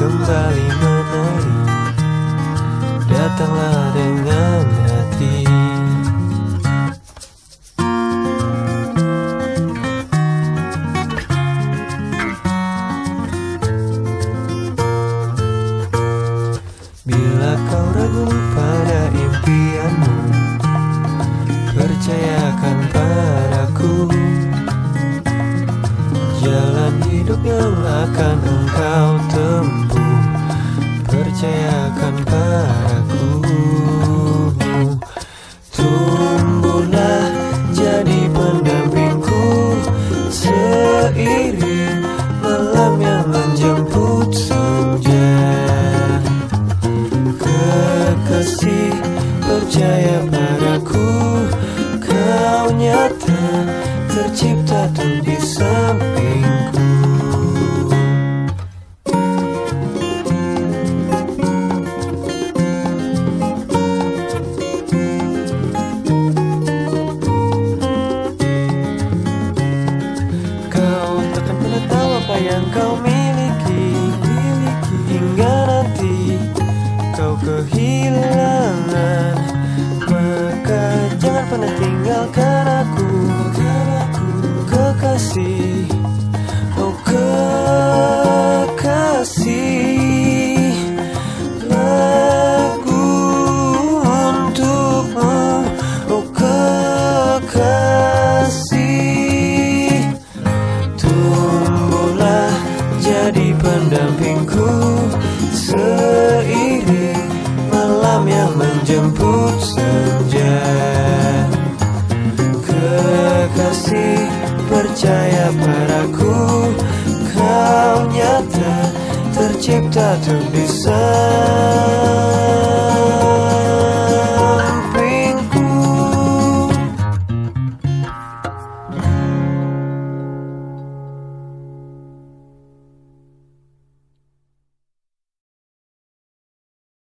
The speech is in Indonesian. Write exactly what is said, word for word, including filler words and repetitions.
kembali menari, datanglah dengan hati. Bila kau ragu pada impianmu, percayakan padaku, jalan hidup yang akan engkau tempuh. Percayakan padaku. Tumbuhlah jadi pendampingku, seiring malam yang menjemput senja. Kekasih, percaya padaku, kau nyata tercipta tuh di sampingku. Kau takkan pernah tahu apa yang kau miliki, miliki hingga nanti kau kehilangan. Maka jangan pernah tinggalkan aku, kekasih, oh kekasih. Lagu untukmu, oh kekasih. Tumbuhlah jadi pendampingku, seiring malam yang menjemput senja. Kekasih, percaya padaku, kau nyata tercipta tuh bisa.